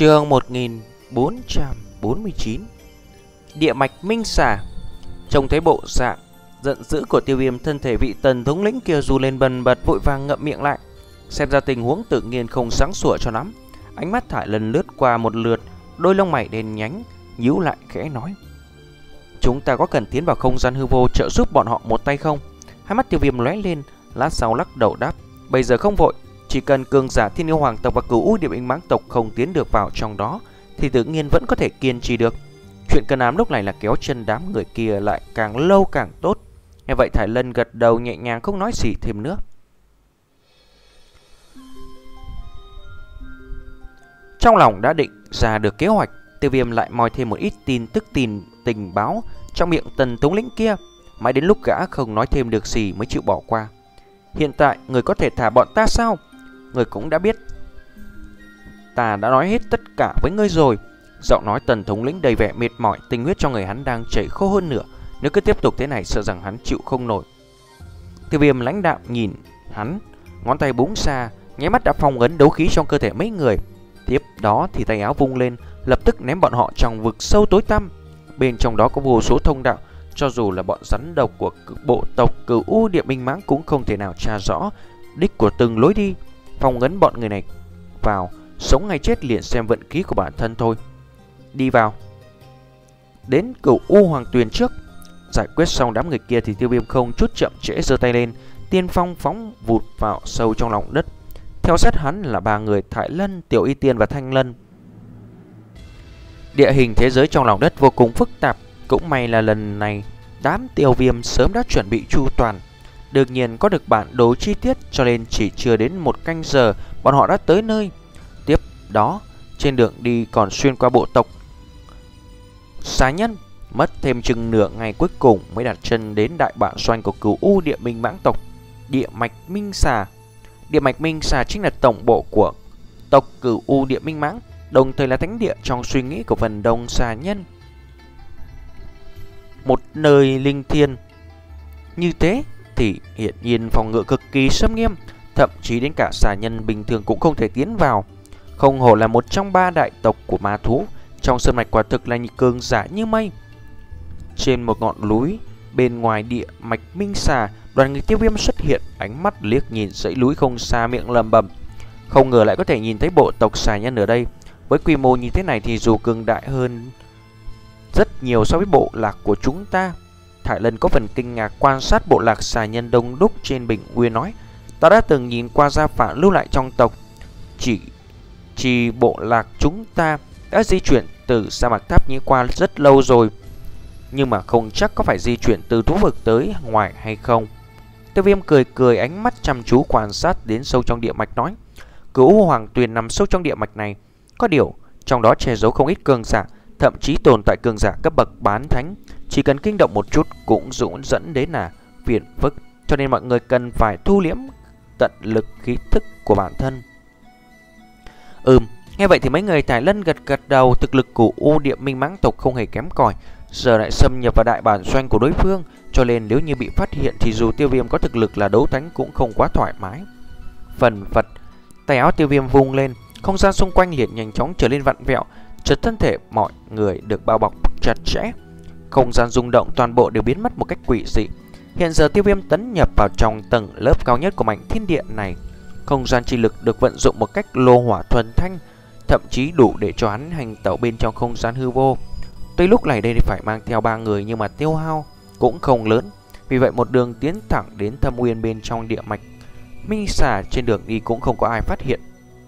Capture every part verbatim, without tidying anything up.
Chương một nghìn bốn trăm bốn mươi chín. Địa mạch minh xà. Trông thấy bộ dạng giận dữ của Tiêu Viêm, thân thể vị tần thống lĩnh kia run lên bần bật, vội vàng ngậm miệng lại. Xem ra tình huống tự nhiên không sáng sủa cho lắm. Ánh mắt Thải Lân lướt qua một lượt, đôi lông mày đen nhánh nhíu lại khẽ nói: chúng ta có cần tiến vào không gian hư vô trợ giúp bọn họ một tay không? Hai mắt Tiêu Viêm lóe lên, lát sau lắc đầu đáp: bây giờ không vội. Chỉ cần cường giả Thiên Yêu Hoàng tộc và Cửu U Địa Binh Mãng tộc không tiến được vào trong đó thì tự nhiên vẫn có thể kiên trì được. Chuyện cần làm lúc này là kéo chân đám người kia lại càng lâu càng tốt. Nghe vậy Thải Lân gật đầu nhẹ nhàng, không nói gì thêm nữa. Trong lòng đã định ra được kế hoạch, Tiêu Viêm lại moi thêm một ít tin tức tin tình báo trong miệng tần thống lĩnh kia. Mãi đến lúc gã không nói thêm được gì mới chịu bỏ qua. Hiện tại người có thể thả bọn ta sao? Người cũng đã biết ta đã nói hết tất cả với ngươi rồi. Giọng nói tần thống lĩnh đầy vẻ mệt mỏi, tinh huyết trong người hắn đang chảy khô hơn nữa. Nếu cứ tiếp tục thế này sợ rằng hắn chịu không nổi. Tiêu Viêm lãnh đạm nhìn hắn, ngón tay búng xa, nháy mắt đã phong ấn đấu khí trong cơ thể mấy người. Tiếp đó thì tay áo vung lên, lập tức ném bọn họ trong vực sâu tối tăm. Bên trong đó có vô số thông đạo, cho dù là bọn rắn độc của bộ tộc Cửu U Địa Binh Mãng cũng không thể nào tra rõ đích của từng lối đi. Phong ấn bọn người này vào, sống hay chết liền xem vận khí của bản thân thôi. Đi vào. Đến Cửu U Hoàng Tuyền trước. Giải quyết xong đám người kia thì Tiêu Viêm không chút chậm trễ giơ tay lên, tiên phong phóng vụt vào sâu trong lòng đất. Theo sát hắn là ba người Thải Lân, Tiểu Y Tiên và Thanh Lân. Địa hình thế giới trong lòng đất vô cùng phức tạp. Cũng may là lần này đám Tiêu Viêm sớm đã chuẩn bị chu toàn. Đương nhiên có được bản đồ chi tiết, cho nên chỉ chưa đến một canh giờ bọn họ đã tới nơi. Tiếp đó trên đường đi còn xuyên qua bộ tộc xà nhân. Mất thêm chừng nửa ngày cuối cùng mới đặt chân đến đại bản doanh của Cửu U Địa Binh Mãng tộc, Địa Mạch Minh Xà. Địa Mạch Minh Xà chính là tổng bộ của tộc Cửu U Địa Binh Mãng, đồng thời là thánh địa trong suy nghĩ của phần đông xà nhân. Một nơi linh thiêng như thế thì hiện nhiên phòng ngự cực kỳ xâm nghiêm, thậm chí đến cả xà nhân bình thường cũng không thể tiến vào. Không hổ là một trong ba đại tộc của ma thú, trong sơn mạch quả thực là cường giả như mây. Trên một ngọn núi bên ngoài địa mạch minh xà, đoàn người Tiêu Viêm xuất hiện, ánh mắt liếc nhìn dãy núi không xa, miệng lẩm bẩm: không ngờ lại có thể nhìn thấy bộ tộc xà nhân ở đây. Với quy mô như thế này thì dù cường đại hơn rất nhiều so với bộ lạc của chúng ta. Thải Lân có phần kinh ngạc quan sát bộ lạc xà nhân đông đúc trên bình nguyên, nói: ta đã từng nhìn qua gia phả lưu lại trong tộc, chỉ chỉ bộ lạc chúng ta đã di chuyển từ sa mạc Tháp Nhĩ qua rất lâu rồi, nhưng mà không chắc có phải di chuyển từ thú vực tới ngoài hay không. Tiêu Viêm cười cười, ánh mắt chăm chú quan sát đến sâu trong địa mạch, nói: Cửu Hoàng Tuyền nằm sâu trong địa mạch này, có điều trong đó che giấu không ít cường giả, thậm chí tồn tại cường giả cấp bậc bán thánh, chỉ cần kinh động một chút cũng dũng dẫn đến là phiền phức, cho nên mọi người cần phải thu liễm tận lực khí thức của bản thân. Ừm, nghe vậy thì mấy người Thải Lân gật gật đầu. Thực lực của U Địa Minh Mãng tộc không hề kém cỏi, giờ lại xâm nhập vào đại bản doanh của đối phương, cho nên nếu như bị phát hiện thì dù Tiêu Viêm có thực lực là đấu thánh cũng không quá thoải mái. Phần phật, tay áo Tiêu Viêm vung lên, không gian xung quanh liền nhanh chóng trở lên vặn vẹo, chợt thân thể mọi người được bao bọc chặt chẽ. Không gian rung động, toàn bộ đều biến mất một cách quỷ dị. Hiện giờ Tiêu Viêm tấn nhập vào trong tầng lớp cao nhất của mảnh thiên địa này. Không gian chi lực được vận dụng một cách lô hỏa thuần thanh, thậm chí đủ để cho hắn hành tẩu bên trong không gian hư vô. Tuy lúc này đây phải mang theo ba người nhưng mà tiêu hao cũng không lớn, vì vậy một đường tiến thẳng đến thâm nguyên bên trong địa mạch minh xà. Trên đường đi cũng không có ai phát hiện.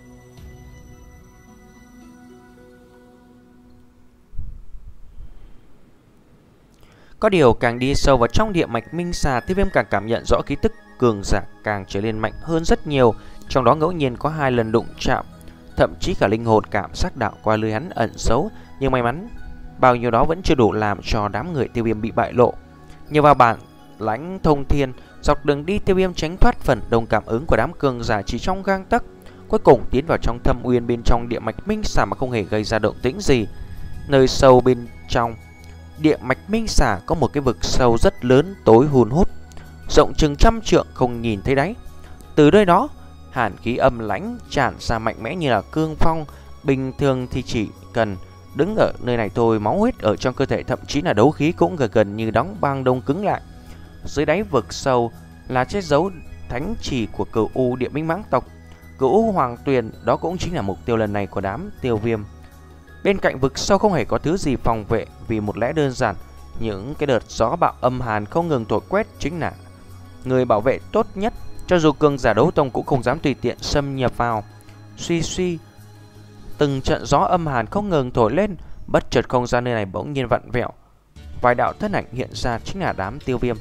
Có điều càng đi sâu vào trong địa mạch minh xà, Tiêu Viêm càng cảm nhận rõ khí tức cường giả càng trở nên mạnh hơn rất nhiều. Trong đó ngẫu nhiên có hai lần đụng chạm, thậm chí cả linh hồn cảm giác đạo qua lưới hắn ẩn giấu, nhưng may mắn bao nhiêu đó vẫn chưa đủ làm cho đám người Tiêu Viêm bị bại lộ. Nhờ vào bản lãnh thông thiên, dọc đường đi Tiêu Viêm tránh thoát phần đông cảm ứng của đám cường giả chỉ trong gang tấc, cuối cùng tiến vào trong thâm uyên bên trong địa mạch minh xà mà không hề gây ra động tĩnh gì. Nơi sâu bên trong địa mạch minh xà có một cái vực sâu rất lớn, tối hun hút, rộng chừng trăm trượng không nhìn thấy đáy. Từ nơi đó hàn khí âm lãnh tràn ra mạnh mẽ như là cương phong, Bình thường thì chỉ cần đứng ở nơi này thôi, máu huyết ở trong cơ thể thậm chí là đấu khí cũng gần gần như đóng băng đông cứng lại. Dưới đáy vực sâu là che giấu thánh trì của Cửu U Địa Minh Mãng tộc. Cửu U Hoàng Tuyền đó cũng chính là mục tiêu lần này của đám Tiêu Viêm. Bên cạnh vực sâu không hề có thứ gì phòng vệ, vì một lẽ đơn giản, những cái đợt gió bạo âm hàn không ngừng thổi quét chính là người bảo vệ tốt nhất. Cho dù cường giả đấu tông cũng không dám tùy tiện xâm nhập vào. Suy suy, từng trận gió âm hàn không ngừng thổi lên, bất chợt không gian nơi này bỗng nhiên vặn vẹo. Vài đạo thân ảnh hiện ra chính là đám Tiêu Viêm.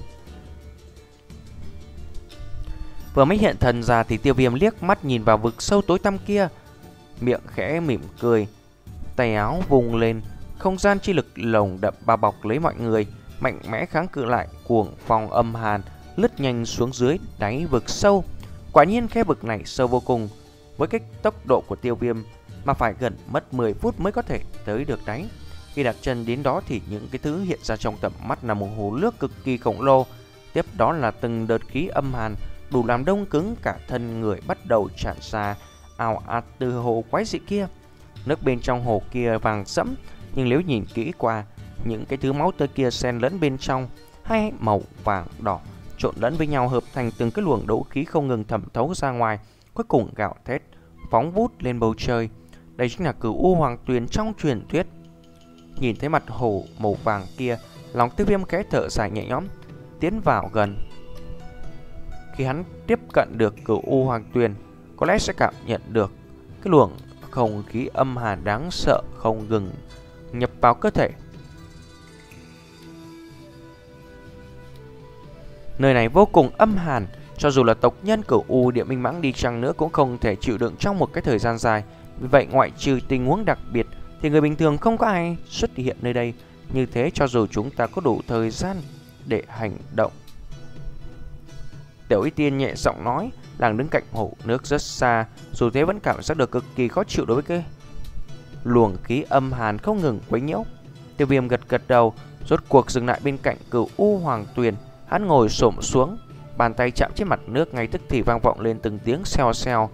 Vừa mới hiện thần ra thì Tiêu Viêm liếc mắt nhìn vào vực sâu tối tăm kia, miệng khẽ mỉm cười, tay áo vùng lên, không gian chi lực lồng đậm bao bọc lấy mọi người, mạnh mẽ kháng cự lại cuồng phong âm hàn, lướt nhanh xuống dưới đáy vực sâu. Quả nhiên khe vực này sâu vô cùng, với cái tốc độ của Tiêu Viêm mà phải gần mất mười phút mới có thể tới được đáy. Khi đặt chân đến đó thì những cái thứ hiện ra trong tầm mắt là một hồ nước cực kỳ khổng lồ, tiếp đó là từng đợt khí âm hàn đủ làm đông cứng cả thân người bắt đầu tràn ra ào ạt từ hồ quái dị kia. Nước bên trong hồ kia vàng sẫm, nhưng nếu nhìn kỹ qua, những cái thứ máu tươi kia xen lẫn bên trong, hai màu vàng đỏ trộn lẫn với nhau hợp thành từng cái luồng đấu khí không ngừng thẩm thấu ra ngoài, cuối cùng gào thét phóng vút lên bầu trời. Đây chính là Cửu U Hoàng Tuyền trong truyền thuyết. Nhìn thấy mặt hồ màu vàng kia, lòng Tiêu Viêm khẽ thở dài nhẹ nhõm, tiến vào gần. Khi hắn tiếp cận được Cửu U Hoàng Tuyền, có lẽ sẽ cảm nhận được cái luồng không khí âm hàn đáng sợ không ngừng nhập vào cơ thể. Nơi này vô cùng âm hàn, cho dù là tộc nhân Cửu U Địa Minh Mãng đi chăng nữa cũng không thể chịu đựng trong một cái thời gian dài. Vì vậy ngoại trừ tình huống đặc biệt thì người bình thường không có ai xuất hiện nơi đây. Như thế cho dù chúng ta có đủ thời gian để hành động. Tiểu Y Tiên nhẹ giọng nói, đang đứng cạnh hồ nước rất xa, dù thế vẫn cảm giác được cực kỳ khó chịu đối với cái luồng khí âm hàn không ngừng quấy nhiễu. Tiêu Viêm gật gật đầu, rốt cuộc dừng lại bên cạnh Cửu U Hoàng Tuyền. Hắn ngồi xổm xuống, bàn tay chạm trên mặt nước, ngay tức thì vang vọng lên từng tiếng xèo xèo.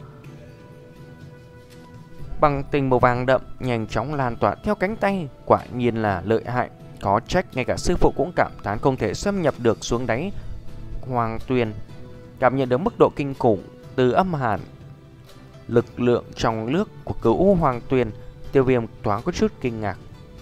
Bằng tinh màu vàng đậm nhanh chóng lan tỏa theo cánh tay, quả nhiên là lợi hại. Có trách ngay cả sư phụ cũng cảm thán không thể xâm nhập được xuống đáy Hoàng Tuyền. Cảm nhận được mức độ kinh khủng từ âm hàn lực lượng trong nước của Cửu U Hoàng Tuyền, Tiêu Viêm thoáng có chút kinh ngạc.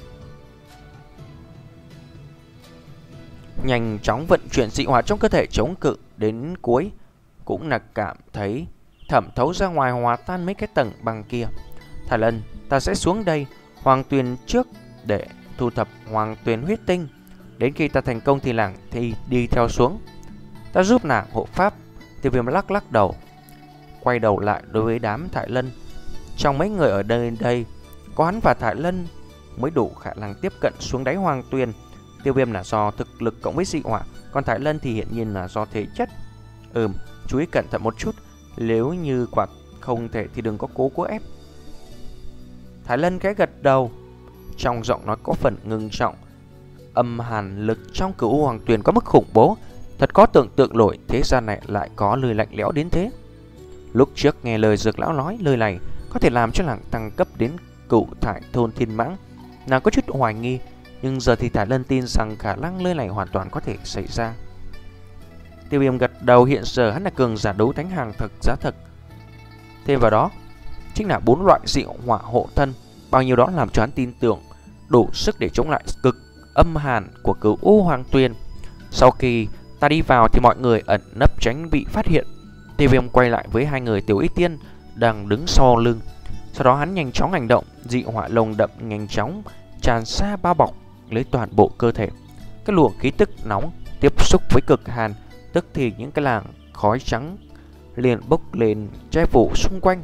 Nhanh chóng vận chuyển dị hỏa trong cơ thể chống cự đến cuối, cũng là cảm thấy thẩm thấu ra ngoài hòa tan mấy cái tầng băng kia. Thải Lân, ta sẽ xuống đây Hoàng Tuyền trước để thu thập Hoàng Tuyền huyết tinh. Đến khi ta thành công thì làng thì đi theo xuống. Ta giúp nàng hộ pháp. Tiêu Viêm lắc lắc đầu, quay đầu lại đối với đám Thải Lân. Trong mấy người ở đây đây, có hắn và Thải Lân mới đủ khả năng tiếp cận xuống đáy Hoàng Tuyền. Tiêu Viêm là do thực lực cộng với dị hỏa, còn Thải Lân thì hiện nhiên là do thể chất. Ừm, chú ý cẩn thận một chút, nếu như quả không thể thì đừng có cố cố ép. Thải Lân cái gật đầu, trong giọng nói có phần ngưng trọng. Âm hàn lực trong Cửu U Hoàng Tuyền có mức khủng bố, thật có tưởng tượng nổi thế gian này lại có lời lạnh lẽo đến thế. Lúc trước nghe lời Dược Lão nói lời này có thể làm cho nàng tăng cấp đến Cửu Thải Thôn Thiên Mãng, nàng có chút hoài nghi, nhưng giờ thì Thải Lân tin rằng khả năng lời này hoàn toàn có thể xảy ra. Tiêu Viêm gật đầu, hiện giờ hắn là cường giả đấu thánh hàng thực giá thực. Thêm vào đó chính là bốn loại dị hỏa hộ thân, bao nhiêu đó làm cho hắn tin tưởng đủ sức để chống lại cực âm hàn của Cửu U Hoàng Tuyền. Sau khi ta đi vào thì mọi người ẩn nấp tránh bị phát hiện. Tiêu Viêm quay lại với hai người Tiểu Y Tiên đang đứng sau lưng. Sau đó hắn nhanh chóng hành động, dị hỏa lồng đậm nhanh chóng tràn xa bao bọc lấy toàn bộ cơ thể. Cái luồng khí tức nóng tiếp xúc với cực hàn, tức thì những cái làn khói trắng liền bốc lên che phủ xung quanh.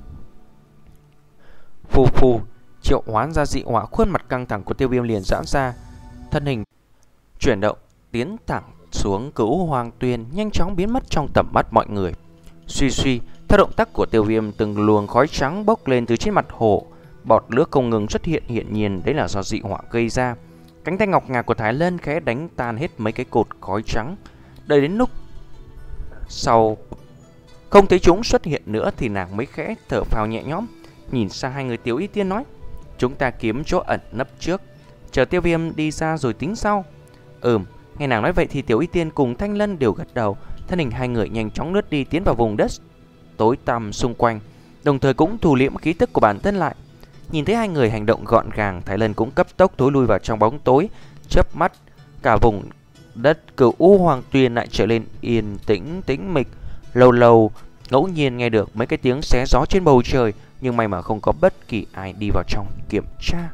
Phù phù, triệu hoán ra dị hỏa, khuôn mặt căng thẳng của Tiêu Viêm liền giãn ra, thân hình chuyển động tiến thẳng xuống Cửu Hoàng Tuyền, nhanh chóng biến mất trong tầm mắt mọi người. Suy suy, theo động tác của Tiêu Viêm, từng luồng khói trắng bốc lên từ trên mặt hồ, bọt nước không ngừng xuất hiện, hiển nhiên đấy là do dị hỏa gây ra. Cánh tay ngọc ngà của Thái Lân khẽ đánh tan hết mấy cái cột khói trắng. Đợi đến lúc sau không thấy chúng xuất hiện nữa thì nàng mới khẽ thở phào nhẹ nhõm. Nhìn sang hai người Tiểu Y Tiên nói, chúng ta kiếm chỗ ẩn nấp trước, chờ Tiêu Viêm đi ra rồi tính sau. Ừm, nghe nàng nói vậy thì Tiểu Y Tiên cùng Thanh Lân đều gật đầu. Thân hình hai người nhanh chóng lướt đi, tiến vào vùng đất tối tăm xung quanh, đồng thời cũng thu liễm khí tức của bản thân lại. Nhìn thấy hai người hành động gọn gàng, Thái Lân cũng cấp tốc thối lui vào trong bóng tối. Chớp mắt, cả vùng đất Cửu U Hoàng Tuyền lại trở lên yên tĩnh tĩnh mịch. Lâu lâu ngẫu nhiên nghe được mấy cái tiếng xé gió trên bầu trời, nhưng may mà không có bất kỳ ai đi vào trong kiểm tra.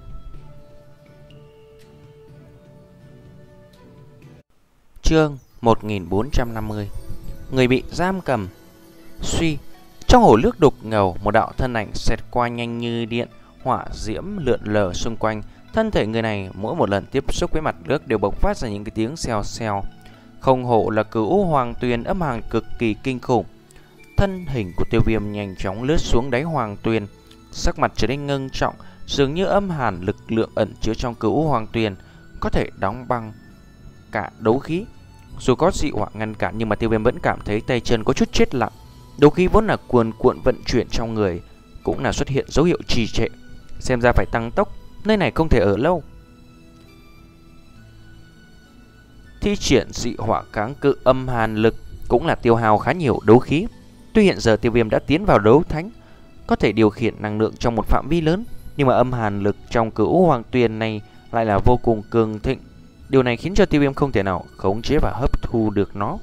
Chương một nghìn bốn trăm năm mươi. Người bị giam cầm. Suy, trong hồ nước đục ngầu, một đạo thân ảnh xẹt qua nhanh như điện, hỏa diễm lượn lờ xung quanh. Thân thể người này mỗi một lần tiếp xúc với mặt nước đều bộc phát ra những cái tiếng xèo xèo. Không hổ là Cửu Hoàng Tuyền, âm hàn cực kỳ kinh khủng. Thân hình của Tiêu Viêm nhanh chóng lướt xuống đáy Hoàng Tuyền, sắc mặt trở nên ngưng trọng, dường như âm hàn lực lượng ẩn chứa trong Cửu Hoàng Tuyền có thể đóng băng cả đấu khí. Dù có dị hỏa ngăn cản nhưng mà Tiêu Viêm vẫn cảm thấy tay chân có chút chết lặng. Đấu khí vốn là cuồn cuộn vận chuyển trong người cũng là xuất hiện dấu hiệu trì trệ, xem ra phải tăng tốc, nơi này không thể ở lâu. Thi triển dị hỏa kháng cự âm hàn lực cũng là tiêu hao khá nhiều đấu khí. Tuy hiện giờ Tiêu Viêm đã tiến vào đấu thánh, có thể điều khiển năng lượng trong một phạm vi lớn, nhưng mà âm hàn lực trong Cửu Hoàng Tuyền này lại là vô cùng cường thịnh. Điều này khiến cho Tiêu Viêm không thể nào khống chế và hấp thu được nó.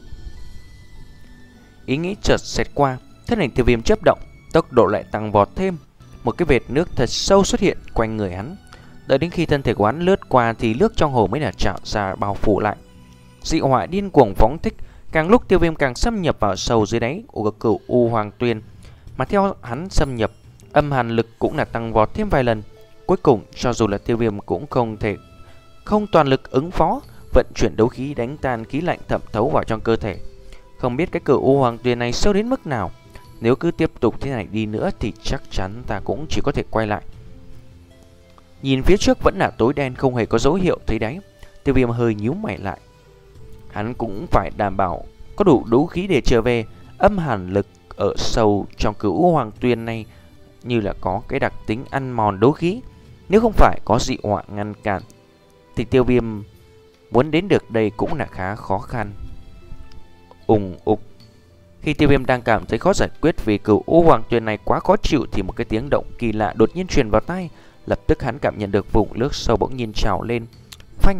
Ý nghĩ chợt xẹt qua, thân hình Tiêu Viêm chớp động, tốc độ lại tăng vọt thêm. Một cái vệt nước thật sâu xuất hiện quanh người hắn. Đợi đến khi thân thể của hắn lướt qua thì nước trong hồ mới là trào ra bao phủ lại. Dị hỏa điên cuồng phóng thích, càng lúc Tiêu Viêm càng xâm nhập vào sâu dưới đáy của Cửu U Hoàng Tuyền. Mà theo hắn xâm nhập, âm hàn lực cũng là tăng vọt thêm vài lần. Cuối cùng cho dù là Tiêu Viêm cũng không thể không toàn lực ứng phó, vận chuyển đấu khí đánh tan khí lạnh thẩm thấu vào trong cơ thể. Không biết cái Cửu U Hoàng Tuyền này sâu đến mức nào. Nếu cứ tiếp tục thế này đi nữa thì chắc chắn ta cũng chỉ có thể quay lại. Nhìn phía trước vẫn là tối đen, không hề có dấu hiệu thấy đáy. Tiêu Viêm hơi nhíu mày lại. Hắn cũng phải đảm bảo có đủ đấu khí để trở về. Âm hàn lực ở sâu trong Cửu U Hoàng Tuyền này như là có cái đặc tính ăn mòn đấu khí. Nếu không phải có dị hỏa ngăn cản thì Tiêu Viêm muốn đến được đây cũng là khá khó khăn. Ùng ục. Khi Tiêu Viêm đang cảm thấy khó giải quyết vì Cửu U Hoàng Tuyền này quá khó chịu thì một cái tiếng động kỳ lạ đột nhiên truyền vào tai. Lập tức hắn cảm nhận được vùng nước sâu bỗng nhiên trào lên. Phanh.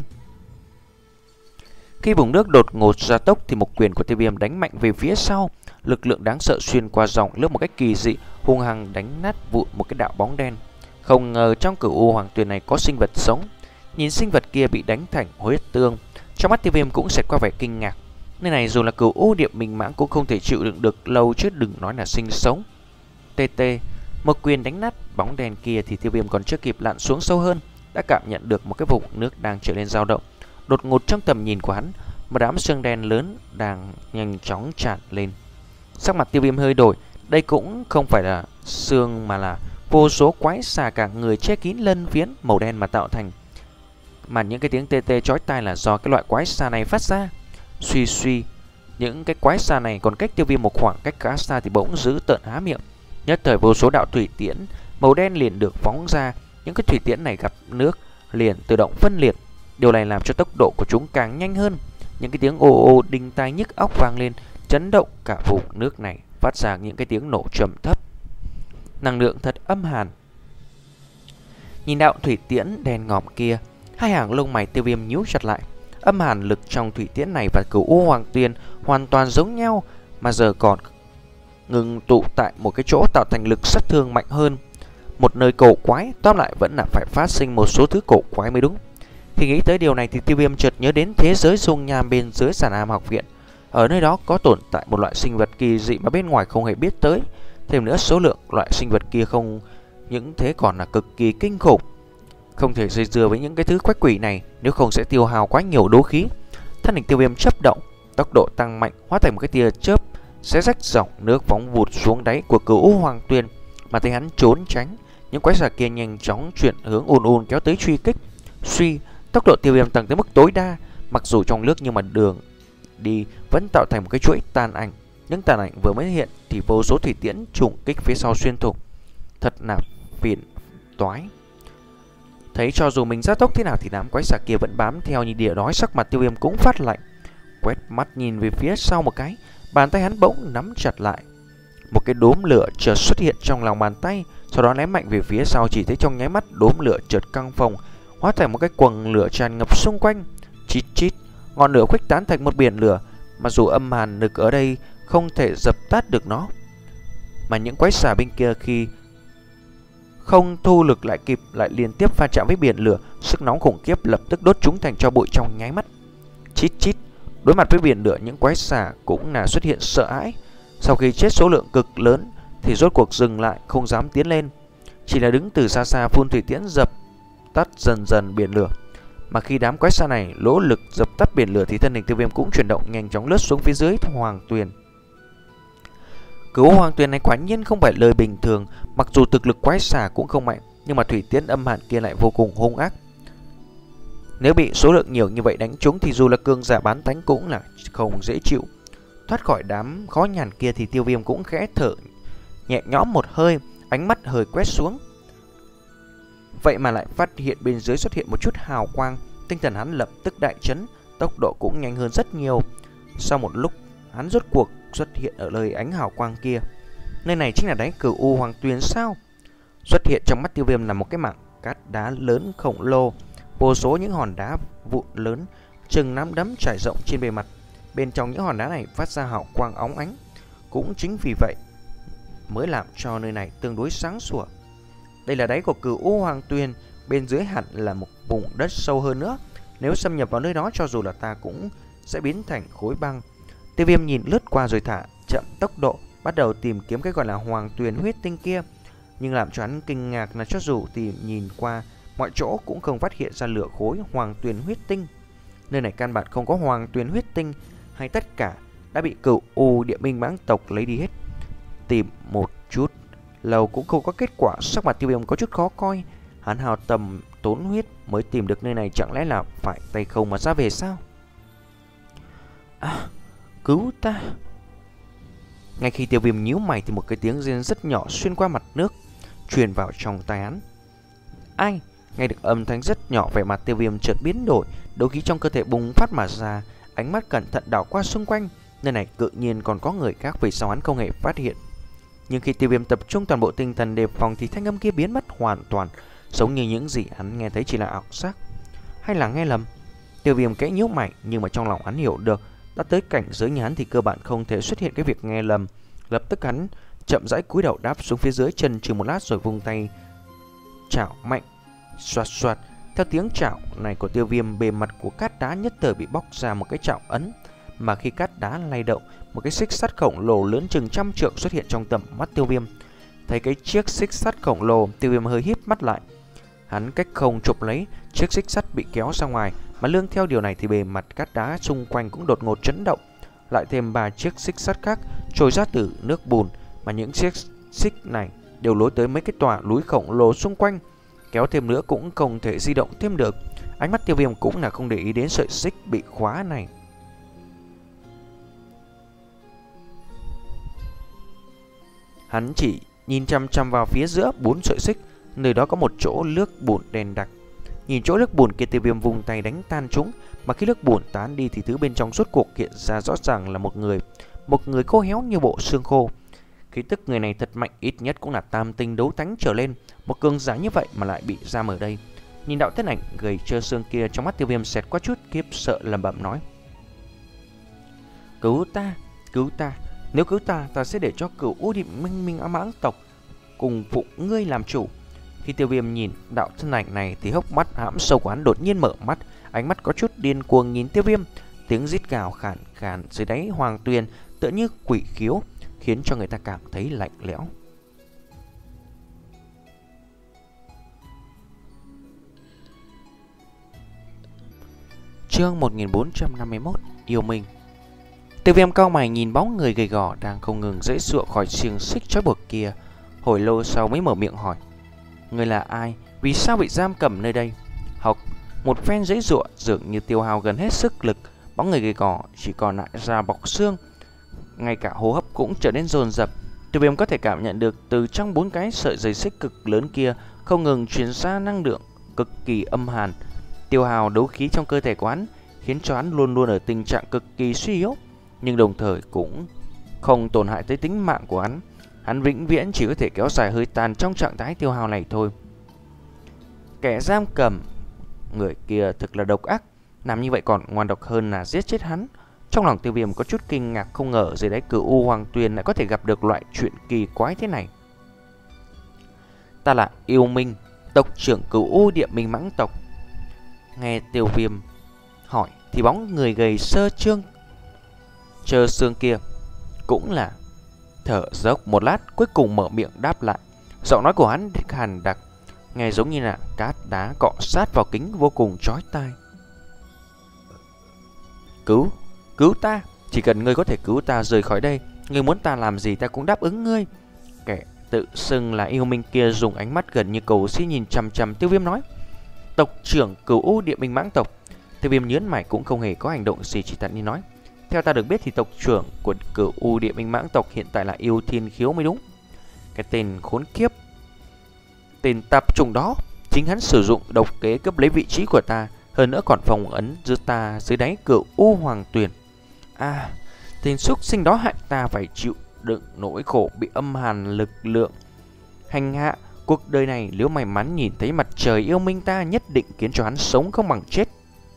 Khi vùng nước đột ngột gia tốc thì một quyền của Tiêu Viêm đánh mạnh về phía sau. Lực lượng đáng sợ xuyên qua dòng nước một cách kỳ dị, hung hăng đánh nát vụn một cái đạo bóng đen. Không ngờ trong Cửu U Hoàng Tuyền này có sinh vật sống. Nhìn sinh vật kia bị đánh thành huyết tương, trong mắt Tiêu Viêm cũng xẹt qua vẻ kinh ngạc. Nơi này dù là Cửu U Điệp Minh Mãng cũng không thể chịu đựng được lâu chứ đừng nói là sinh sống. Tê tê, một quyền đánh nát bóng đen kia thì Tiêu Viêm còn chưa kịp lặn xuống sâu hơn đã cảm nhận được một cái vùng nước đang trở lên dao động. Đột ngột trong tầm nhìn của hắn, một đám sương đen lớn đang nhanh chóng tràn lên. Sắc mặt Tiêu Viêm hơi đổi, đây cũng không phải là sương mà là vô số quái xà cả người che kín lân phiến màu đen mà tạo thành. Mà những cái tiếng tê tê chói tai là do cái loại quái xà này phát ra. Suy suy, những cái quái xà này còn cách Tiêu Viêm một khoảng cách khá xa thì bỗng dữ tợn há miệng. Nhất thời vô số đạo thủy tiễn màu đen liền được phóng ra. Những cái thủy tiễn này gặp nước liền tự động phân liệt. Điều này làm cho tốc độ của chúng càng nhanh hơn. Những cái tiếng ồ ồ đinh tai nhức óc vang lên, chấn động cả vùng nước này, phát ra những cái tiếng nổ trầm thấp. Năng lượng thật âm hàn. Nhìn đạo thủy tiễn đen ngòm kia, hai hàng lông mày Tiêu Viêm nhíu chặt lại. Âm hàn lực trong thủy tiễn này và Cửu U Hoàng Tuyền hoàn toàn giống nhau, mà giờ còn ngừng tụ tại một cái chỗ tạo thành lực sát thương mạnh hơn. Một nơi cổ quái, tóm lại vẫn là phải phát sinh một số thứ cổ quái mới đúng. Khi nghĩ tới điều này thì Tiêu Viêm chợt nhớ đến thế giới dung nham bên dưới Giản Nam học viện. Ở nơi đó có tồn tại một loại sinh vật kỳ dị mà bên ngoài không hề biết tới. Thêm nữa số lượng loại sinh vật kia không những thế còn là cực kỳ kinh khủng. Không thể dây dưa với những cái thứ quái quỷ này, nếu không sẽ tiêu hao quá nhiều đấu khí. Thân hình Tiêu Viêm chớp động, tốc độ tăng mạnh, hóa thành một cái tia chớp xé rách dòng nước phóng vụt xuống đáy của Cửu U Hoàng Tuyền. Mà thấy hắn trốn tránh, những quái xà kia nhanh chóng chuyển hướng ùn ùn kéo tới truy kích. Suy, tốc độ Tiêu Viêm tăng tới mức tối đa, mặc dù trong nước nhưng mà đường đi vẫn tạo thành một cái chuỗi tàn ảnh. Những tàn ảnh vừa mới hiện thì vô số thủy tiễn trùng kích phía sau xuyên thủng. Thật là phiền toái. Thấy cho dù mình gia tốc thế nào thì đám quái xà kia vẫn bám theo như đỉa đói, sắc mặt Tiêu Viêm cũng phát lạnh. Quét mắt nhìn về phía sau một cái, bàn tay hắn bỗng nắm chặt lại. Một cái đốm lửa chợt xuất hiện trong lòng bàn tay, sau đó ném mạnh về phía sau. Chỉ thấy trong nháy mắt đốm lửa chợt căng phồng, hóa thành một cái quầng lửa tràn ngập xung quanh. Chít chít, ngọn lửa khuếch tán thành một biển lửa, mà dù âm hàn nực ở đây không thể dập tắt được nó. Mà những quái xà bên kia khi không thu lực lại kịp, lại liên tiếp va chạm với biển lửa, sức nóng khủng khiếp lập tức đốt chúng thành tro bụi trong nháy mắt. Chít chít, đối mặt với biển lửa, những quái xà cũng là xuất hiện sợ hãi. Sau khi chết số lượng cực lớn thì rốt cuộc dừng lại, không dám tiến lên, chỉ là đứng từ xa xa phun thủy tiễn dập tắt dần dần biển lửa. Mà khi đám quái xà này nỗ lực dập tắt biển lửa thì thân hình Tiêu Viêm cũng chuyển động nhanh chóng lướt xuống phía dưới Hoàng Tuyền. Cứu Hoàng Tuyền này quả nhiên không phải lời bình thường, mặc dù thực lực quái xà cũng không mạnh, nhưng mà thủy tiễn âm hàn kia lại vô cùng hung ác. Nếu bị số lượng nhiều như vậy đánh trúng thì dù là cường giả bán tánh cũng là không dễ chịu. Thoát khỏi đám khó nhằn kia thì Tiêu Viêm cũng khẽ thở nhẹ nhõm một hơi, ánh mắt hơi quét xuống. Vậy mà lại phát hiện bên dưới xuất hiện một chút hào quang, tinh thần hắn lập tức đại chấn, tốc độ cũng nhanh hơn rất nhiều. Sau một lúc, hắn rốt cuộc xuất hiện ở nơi ánh hào quang kia. Nơi này chính là đáy Cửu U Hoàng Tuyền sao? Xuất hiện trong mắt Tiêu Viêm là một cái mảng cát đá lớn khổng lồ, vô số những hòn đá vụn lớn chừng nắm đấm trải rộng trên bề mặt. Bên trong những hòn đá này phát ra hào quang óng ánh. Cũng chính vì vậy mới làm cho nơi này tương đối sáng sủa. Đây là đáy của Cửu U Hoàng Tuyền, bên dưới hẳn là một vùng đất sâu hơn nữa. Nếu xâm nhập vào nơi đó cho dù là ta cũng sẽ biến thành khối băng. Tiêu Viêm nhìn lướt qua rồi thả chậm tốc độ, bắt đầu tìm kiếm cái gọi là Hoàng Tuyền huyết tinh kia. Nhưng làm cho hắn kinh ngạc là cho dù tìm nhìn qua mọi chỗ cũng không phát hiện ra lửa khối Hoàng Tuyền huyết tinh. Nơi này căn bản không có Hoàng Tuyền huyết tinh, hay tất cả đã bị Cửu U Địa Minh mãng tộc lấy đi hết. Tìm một chút lâu cũng không có kết quả, sắc mặt Tiêu Viêm có chút khó coi. Hắn hao tầm tốn huyết mới tìm được nơi này, chẳng lẽ là phải tay không mà ra về sao? À, cứu ta! Ngay khi Tiêu Viêm nhíu mày thì một cái tiếng rên rất nhỏ xuyên qua mặt nước truyền vào trong tai hắn. Ai? Nghe được âm thanh rất nhỏ, vẻ mặt Tiêu Viêm chợt biến đổi, đấu khí trong cơ thể bùng phát mà ra, ánh mắt cẩn thận đảo qua xung quanh. Nơi này tự nhiên còn có người khác, vì sao hắn không hề phát hiện? Nhưng khi Tiêu Viêm tập trung toàn bộ tinh thần đề phòng thì thanh âm kia biến mất hoàn toàn, giống như những gì hắn nghe thấy chỉ là ảo giác, hay là nghe lầm. Tiêu Viêm kẽ nhíu mày, nhưng mà trong lòng hắn hiểu được, đã tới cảnh giới như hắn thì cơ bản không thể xuất hiện cái việc nghe lầm. Lập tức hắn chậm rãi cúi đầu đáp xuống phía dưới chân chừng một lát rồi vung tay chảo mạnh, xoạt xoạt. Theo tiếng chảo này của Tiêu Viêm, bề mặt của cát đá nhất thời bị bóc ra một cái chảo ấn. Mà khi cát đá lay động, một cái xích sắt khổng lồ lớn chừng trăm trượng xuất hiện trong tầm mắt Tiêu Viêm. Thấy cái chiếc xích sắt khổng lồ, Tiêu Viêm hơi híp mắt lại. Hắn cách không chụp lấy, chiếc xích sắt bị kéo ra ngoài, mà lương theo điều này thì bề mặt cát đá xung quanh cũng đột ngột chấn động. Lại thêm ba chiếc xích sắt khác trồi ra từ nước bùn, mà những chiếc xích này đều lối tới mấy cái tòa núi khổng lồ xung quanh. Kéo thêm nữa cũng không thể di động thêm được. Ánh mắt Tiêu Viêm cũng là không để ý đến sợi xích bị khóa này. Hắn chỉ nhìn chăm chăm vào phía giữa bốn sợi xích, nơi đó có một chỗ nước bùn đen đặc. Nhìn chỗ nước bùn kia, Tiêu Viêm vùng tay đánh tan chúng, mà khi nước bùn tán đi thì thứ bên trong rốt cuộc hiện ra rõ ràng là một người, một người khô héo như bộ xương khô. Khí tức người này thật mạnh, ít nhất cũng là tam tinh đấu thánh trở lên. Một cường giả như vậy mà lại bị giam ở đây. Nhìn đạo thân ảnh gầy trơ xương kia, trong mắt Tiêu Viêm xẹt qua chút kiếp sợ, lẩm bẩm nói: Cứu ta, cứu ta, nếu cứu ta, ta sẽ để cho Cửu U Địa Minh Minh mãng tộc cùng phụng ngươi làm chủ. Khi Tiêu Viêm nhìn đạo thân ảnh này thì hốc mắt hãm sâu của hắn đột nhiên mở mắt, ánh mắt có chút điên cuồng nhìn Tiêu Viêm. Tiếng rít gào khàn khàn dưới đáy Hoàng Tuyền tựa như quỷ khiếu, khiến cho người ta cảm thấy lạnh lẽo. Chương một nghìn bốn trăm năm mươi mốt, Yêu Minh. Tiêu Viêm cau mày nhìn bóng người gầy gò đang không ngừng giãy giụa khỏi xiềng xích trói buộc kia, hồi lâu sau mới mở miệng hỏi: Ngươi là ai? Vì sao bị giam cầm nơi đây? Học một phen giãy giụa dường như tiêu hao gần hết sức lực, bóng người gầy gò chỉ còn lại da bọc xương, ngay cả hô hấp cũng trở nên dồn dập. Tiêu Viêm có thể cảm nhận được từ trong bốn cái sợi dây xích cực lớn kia không ngừng truyền ra năng lượng cực kỳ âm hàn, tiêu hao đấu khí trong cơ thể của hắn, khiến cho hắn luôn luôn ở tình trạng cực kỳ suy yếu, nhưng đồng thời cũng không tổn hại tới tính mạng của hắn. Hắn vĩnh viễn chỉ có thể kéo dài hơi tàn trong trạng thái tiêu hao này thôi. Kẻ giam cầm người kia thực là độc ác, làm như vậy còn ngoan độc hơn là giết chết hắn. Trong lòng Tiêu Viêm có chút kinh ngạc, không ngờ dưới đáy Cửu U Hoàng Tuyền lại có thể gặp được loại chuyện kỳ quái thế này. Ta là Yêu Minh, tộc trưởng Cửu U Địa Minh Mãng tộc. Nghe Tiêu Viêm hỏi thì bóng người gầy sơ trương Trơ xương kia cũng là thở dốc một lát, cuối cùng mở miệng đáp lại. Giọng nói của hắn hàn đặc, nghe giống như là cát đá cọ sát vào kính, vô cùng chói tai. Cứu, cứu ta, chỉ cần ngươi có thể cứu ta rời khỏi đây, ngươi muốn ta làm gì ta cũng đáp ứng ngươi. Kẻ tự xưng là Yêu Minh kia dùng ánh mắt gần như cầu xin nhìn chằm chằm Tiêu Viêm nói. Tộc trưởng Cửu U Địa Minh Mãng tộc. Tiêu Viêm nhớn mày cũng không hề có hành động gì, chỉ thản nhiên nói. Theo ta được biết thì tộc trưởng của Cửu U Địa Minh Mãng tộc hiện tại là Yêu Thiên Khiếu mới đúng. Cái tên khốn kiếp, tên tạp chủng đó, chính hắn sử dụng độc kế cướp lấy vị trí của ta, hơn nữa còn phong ấn giữa ta dưới đáy Cửu U Hoàng Tuyền. À, tên súc sinh đó hại ta phải chịu đựng nỗi khổ bị âm hàn lực lượng hành hạ. Cuộc đời này nếu may mắn nhìn thấy mặt trời yêu minh ta, nhất định khiến cho hắn sống không bằng chết.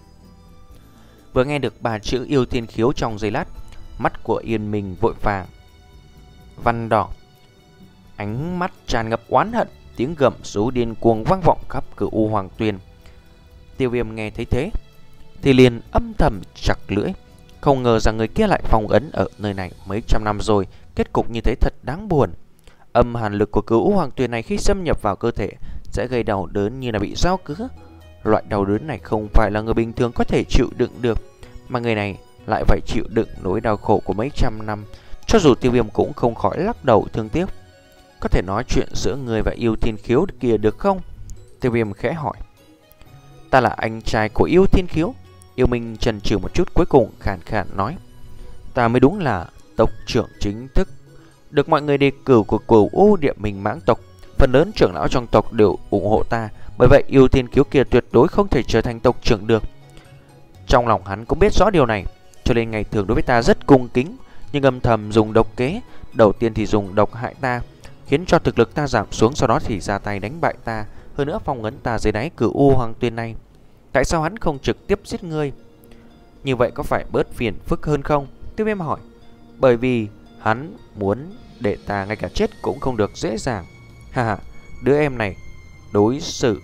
Vừa nghe được ba chữ Yêu Thiên Khiếu trong giây lát, mắt của Yên Minh vội vàng văn đỏ, ánh mắt tràn ngập oán hận, tiếng gầm rú điên cuồng vang vọng khắp Cửu U Hoàng Tuyền. Tiêu Viêm nghe thấy thế thì liền âm thầm chặt lưỡi, không ngờ rằng người kia lại phong ấn ở nơi này mấy trăm năm rồi, kết cục như thế thật đáng buồn. Âm hàn lực của Cửu U Hoàng Tuyền này khi xâm nhập vào cơ thể sẽ gây đau đớn như là bị dao cứa. Loại đau đớn này không phải là người bình thường có thể chịu đựng được, mà người này lại phải chịu đựng nỗi đau khổ của mấy trăm năm. Cho dù Tiêu Viêm cũng không khỏi lắc đầu thương tiếc. Có thể nói chuyện giữa người và Yêu Thiên Khiếu kia được không? Tiêu Viêm khẽ hỏi. Ta là anh trai của Yêu Thiên Khiếu. Yêu Minh chần chừ một chút, cuối cùng khàn khàn nói. Ta mới đúng là tộc trưởng chính thức, được mọi người đề cử của Cửu U Địa Minh Mãng tộc. Phần lớn trưởng lão trong tộc đều ủng hộ ta, bởi vậy Yêu Thiên Khiếu kia tuyệt đối không thể trở thành tộc trưởng được. Trong lòng hắn cũng biết rõ điều này, cho nên ngày thường đối với ta rất cung kính, nhưng âm thầm dùng độc kế. Đầu tiên thì dùng độc hại ta, khiến cho thực lực ta giảm xuống, sau đó thì ra tay đánh bại ta, hơn nữa phong ấn ta dưới đáy Cửu U Hoàng Tuyền này. Tại sao hắn không trực tiếp giết ngươi? Như vậy có phải bớt phiền phức hơn không? Tiêu Viêm hỏi. Bởi vì hắn muốn để ta ngay cả chết cũng không được dễ dàng. Ha ha, đứa em này đối xử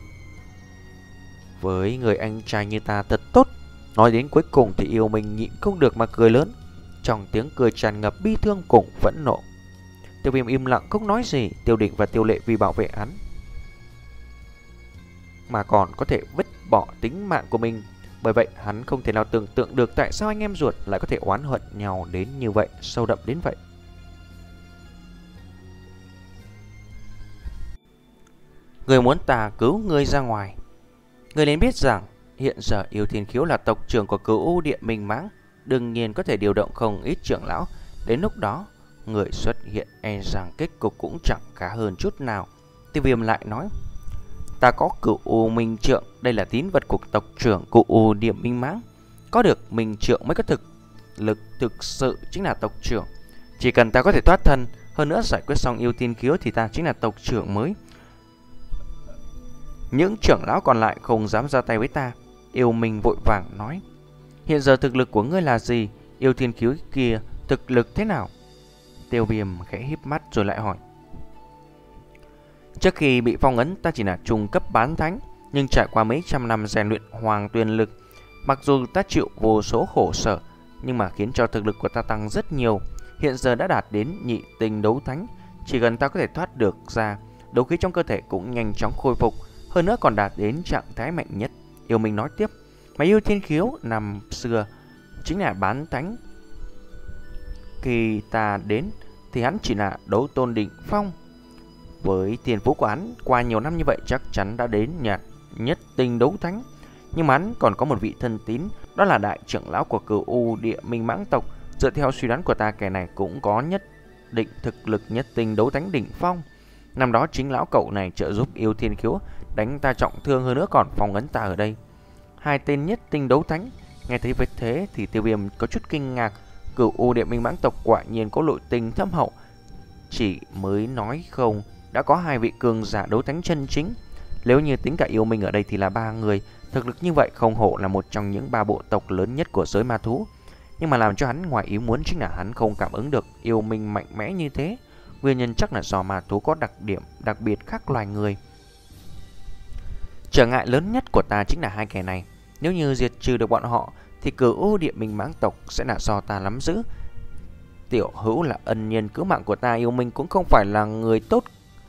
với người anh trai như ta thật tốt. Nói đến cuối cùng thì Yêu Minh nhịn không được mà cười lớn, trong tiếng cười tràn ngập bi thương cùng phẫn nộ. Tiêu Viêm im lặng không nói gì. Tiêu Định và Tiêu Lệ vì bảo vệ hắn mà còn có thể vứt bỏ tính mạng của mình. Bởi vậy hắn không thể nào tưởng tượng được tại sao anh em ruột lại có thể oán hận nhau đến như vậy, sâu đậm đến vậy. Người muốn ta cứu ngươi ra ngoài. Người nên biết rằng hiện giờ Yêu Thiên Khiếu là tộc trưởng của Cửu U Địa Minh Mãng, đương nhiên có thể điều động không ít trưởng lão. Đến lúc đó người xuất hiện e rằng kết cục cũng chẳng khá hơn chút nào. Tiêu Viêm lại nói. Ta có Cửu U Minh Trượng, đây là tín vật của tộc trưởng Cửu U Địa Minh Mãng. Có được Minh Trượng mới có thực lực thực sự chính là tộc trưởng. Chỉ cần ta có thể thoát thân, hơn nữa giải quyết xong Yêu Thiên Khiếu thì ta chính là tộc trưởng mới. Những trưởng lão còn lại không dám ra tay với ta. Yêu Minh vội vàng nói. Hiện giờ thực lực của ngươi là gì? Yêu Thiên Khiếu kia thực lực thế nào? Tiêu Viêm khẽ híp mắt rồi lại hỏi. Trước khi bị phong ấn ta chỉ là trung cấp bán thánh, nhưng trải qua mấy trăm năm rèn luyện hoàng tuyền lực, mặc dù ta chịu vô số khổ sở, nhưng mà khiến cho thực lực của ta tăng rất nhiều. Hiện giờ đã đạt đến nhị tinh đấu thánh. Chỉ cần ta có thể thoát được ra, đấu khí trong cơ thể cũng nhanh chóng khôi phục, hơn nữa còn đạt đến trạng thái mạnh nhất. Yêu Minh nói tiếp. Mà Yêu Thiên Khiếu năm xưa chính là bán thánh. Khi ta đến thì hắn chỉ là đấu tôn đỉnh phong. Với tiền phú của hắn qua nhiều năm như vậy chắc chắn đã đến nhạt nhất tinh đấu thánh. Nhưng mà hắn còn có một vị thân tín, đó là đại trưởng lão của Cửu U Địa Minh Mãng tộc. Dựa theo suy đoán của ta, kẻ này cũng có nhất định thực lực nhất tinh đấu thánh đỉnh phong. Năm đó chính lão cậu này trợ giúp Yêu Thiên Khiếu đánh ta trọng thương, hơn nữa còn phong ấn ta ở đây. Hai tên nhất tinh đấu thánh. Nghe thấy vết thế thì Tiêu Viêm có chút kinh ngạc. Cửu U Địa Minh mãng tộc quả nhiên có nội tình thâm hậu. Chỉ mới nói không đã có hai vị cường giả đấu thánh chân chính. Nếu như tính cả Yêu Minh ở đây thì là ba người. Thực lực như vậy không hổ là một trong những ba bộ tộc lớn nhất của giới ma thú. Nhưng mà làm cho hắn ngoài ý muốn chính là hắn không cảm ứng được Yêu Minh mạnh mẽ như thế. Nguyên nhân chắc là do ma thú có đặc điểm đặc biệt khác loài người. Trở ngại lớn nhất của ta chính là hai kẻ này. Nếu như diệt trừ được bọn họ thì Cửu U Địa Minh mãng tộc sẽ là do ta nắm giữ. Tiểu hữu là ân nhân cứu mạng của ta, Yêu Minh cũng không phải là người tốt,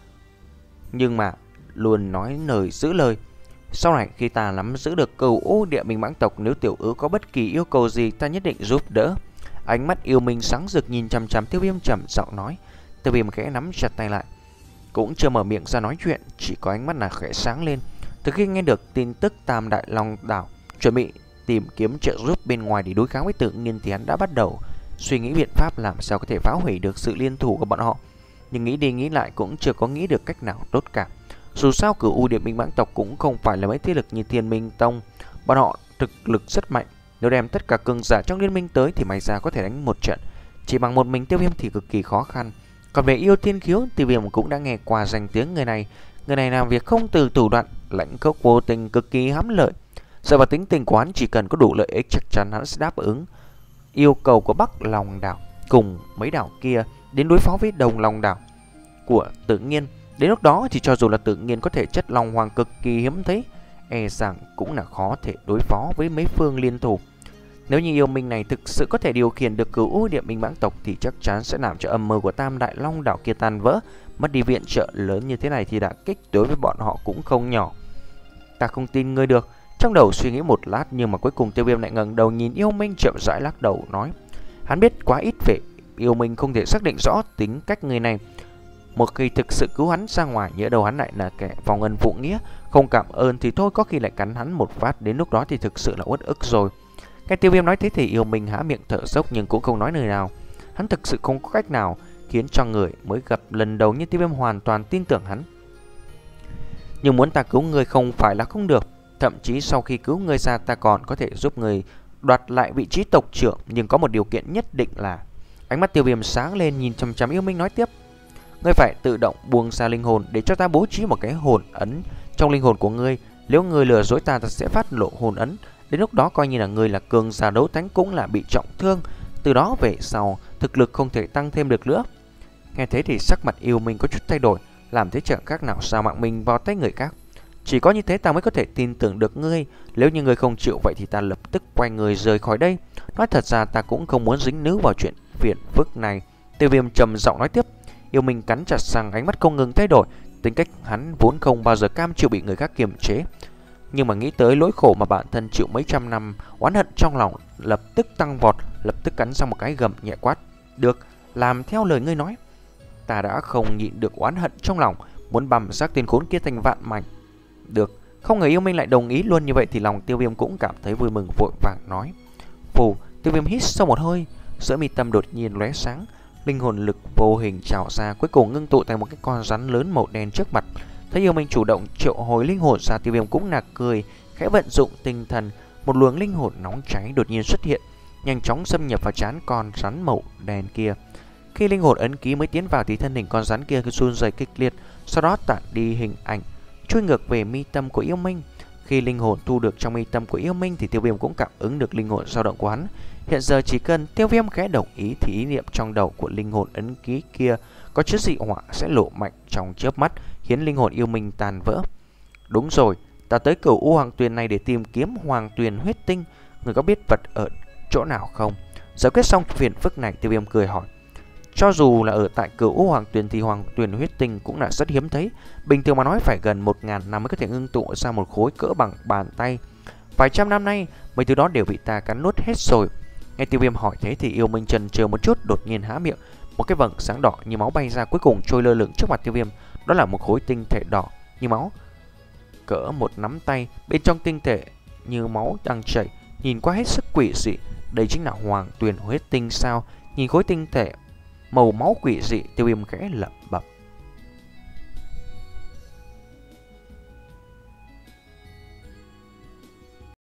nhưng mà luôn nói lời giữ lời. Sau này khi ta nắm giữ được Cửu U Địa Minh mãng tộc, nếu tiểu hữu có bất kỳ yêu cầu gì ta nhất định giúp đỡ. Ánh mắt Yêu Minh sáng rực nhìn chằm chằm Tiêu Viêm, trầm giọng nói. Tiêu Viêm khẽ nắm chặt tay lại, cũng chưa mở miệng ra nói chuyện, chỉ có ánh mắt là khẽ sáng lên. Từ khi nghe được tin tức Tam Đại Long Đảo chuẩn bị tìm kiếm trợ giúp bên ngoài để đối kháng với Tự Nhiên thì hắn đã bắt đầu suy nghĩ biện pháp làm sao có thể phá hủy được sự liên thủ của bọn họ. Nhưng nghĩ đi nghĩ lại cũng chưa có nghĩ được cách nào tốt cả. Dù sao Cửu U Địa Minh mãng tộc cũng không phải là mấy thế lực như Thiên Minh Tông. Bọn họ thực lực rất mạnh, nếu đem tất cả cường giả trong liên minh tới thì may ra có thể đánh một trận. Chỉ bằng một mình Tiêu Viêm thì cực kỳ khó khăn. Còn về Yêu Thiên Khiếu, Tiêu Viêm cũng đã nghe qua danh tiếng người này. Người này làm việc không từ thủ đoạn, lãnh khốc vô tình, cực kỳ hám lợi. Dựa vào tính tình của hắn, chỉ cần có đủ lợi ích chắc chắn hắn sẽ đáp ứng yêu cầu của Bắc Long Đảo cùng mấy đảo kia đến đối phó với Đồng Long Đảo của Tự Nhiên. Đến lúc đó thì cho dù là Tự Nhiên có thể chất Long Hoàng cực kỳ hiếm thấy, e rằng cũng là khó thể đối phó với mấy phương liên thủ. Nếu như Yêu Minh này thực sự có thể điều khiển được Cửu U Địa Minh mãng tộc thì chắc chắn sẽ làm cho âm mưu của Tam Đại Long Đảo kia tan vỡ. Mất đi viện trợ lớn như thế này thì đả kích đối với bọn họ cũng không nhỏ. Ta không tin ngươi được. Trong đầu suy nghĩ một lát, nhưng mà cuối cùng Tiêu Viêm lại ngẩng đầu nhìn Yêu Minh, chậm rãi lắc đầu nói. Hắn biết quá ít về Yêu Minh, không thể xác định rõ tính cách người này. Một khi thực sự cứu hắn ra ngoài, nhớ đầu hắn lại là kẻ vòng ân phụ nghĩa, không cảm ơn thì thôi có khi lại cắn hắn một phát, đến lúc đó thì thực sự là uất ức rồi. Nghe Tiêu Viêm nói thế thì Yêu Minh há miệng thở dốc nhưng cũng không nói lời nào. Hắn thực sự không có cách nào khiến cho người mới gặp lần đầu như Tiêu Viêm hoàn toàn tin tưởng hắn. Nhưng muốn ta cứu người không phải là không được. Thậm chí sau khi cứu người ra ta còn có thể giúp người đoạt lại vị trí tộc trưởng. Nhưng có một điều kiện nhất định là... Ánh mắt Tiêu Viêm sáng lên nhìn chằm chằm Yêu Minh nói tiếp. Ngươi phải tự động buông ra linh hồn để cho ta bố trí một cái hồn ấn trong linh hồn của ngươi. Nếu ngươi lừa dối ta, ta sẽ phát lộ hồn ấn. Đến lúc đó coi như là ngươi là cường giả đấu thánh cũng là bị trọng thương. Từ đó về sau thực lực không thể tăng thêm được nữa. Nghe thế thì sắc mặt Yêu Minh có chút thay đổi. Làm thế chẳng khác nào sao mạng mình vào tay người khác. Chỉ có như thế ta mới có thể tin tưởng được ngươi. Nếu như ngươi không chịu vậy thì ta lập tức quay người rời khỏi đây. Nói thật ra ta cũng không muốn dính níu vào chuyện phiền phức này. Tiêu Viêm trầm giọng nói tiếp. Yêu Minh cắn chặt răng, ánh mắt không ngừng thay đổi. Tính cách hắn vốn không bao giờ cam chịu bị người khác kiềm chế. Nhưng mà nghĩ tới nỗi khổ mà bản thân chịu mấy trăm năm, oán hận trong lòng lập tức tăng vọt, lập tức cắn ra một cái gầm nhẹ quát. Được, làm theo lời ngươi nói. Ta đã không nhịn được oán hận trong lòng, muốn bầm xác tên khốn kia thành vạn mảnh. Được, không ngờ Yêu Minh lại đồng ý luôn như vậy thì lòng Tiêu Viêm cũng cảm thấy vui mừng, vội vàng nói. Phù, Tiêu Viêm hít sâu một hơi, giữa mi tâm đột nhiên lóe sáng, linh hồn lực vô hình trào ra, cuối cùng ngưng tụ thành một cái con rắn lớn màu đen trước mặt. Thấy Yêu Minh chủ động triệu hồi linh hồn ra, Tiêu Viêm cũng nạc cười, khẽ vận dụng tinh thần, một luồng linh hồn nóng cháy đột nhiên xuất hiện, nhanh chóng xâm nhập vào trán con rắn màu đen kia. Khi linh hồn ấn ký mới tiến vào thì thân hình con rắn kia cứ run rẩy kịch liệt, sau đó tản đi hình ảnh, chui ngược về mi tâm của Yêu Minh. Khi linh hồn thu được trong mi tâm của Yêu Minh thì Tiêu Viêm cũng cảm ứng được linh hồn dao động của hắn. Hiện giờ chỉ cần Tiêu Viêm khẽ đồng ý thì ý niệm trong đầu của linh hồn ấn ký kia có chứa dị hỏa sẽ lộ mạnh trong chớp mắt, khiến linh hồn Yêu Minh tan vỡ. Đúng rồi, ta tới Cửu U Hoàng Tuyền này để tìm kiếm Hoàng Tuyền huyết tinh, người có biết vật ở chỗ nào không? Giải quyết xong phiền phức này, Tiêu Viêm cười hỏi. Cho dù là ở tại Cửu U Hoàng Tuyền thì Hoàng Tuyền huyết tinh cũng là rất hiếm thấy. Bình thường mà nói phải gần một ngàn năm mới có thể ngưng tụ ra một khối cỡ bằng bàn tay. Vài trăm năm nay mấy thứ đó đều bị ta cắn nuốt hết rồi. Nghe Tiêu Viêm hỏi thế thì Yêu Minh chần chừ một chút, đột nhiên há miệng, một cái vầng sáng đỏ như máu bay ra, cuối cùng trôi lơ lửng trước mặt Tiêu Viêm. Đó là một khối tinh thể đỏ như máu, cỡ một nắm tay, bên trong tinh thể như máu đang chảy, nhìn qua hết sức quỷ dị. Đây chính là Hoàng Tuyền huyết tinh sao? Nhìn khối tinh thể màu máu quỷ dị. Tiêu Viêm khẽ lẩm bẩm.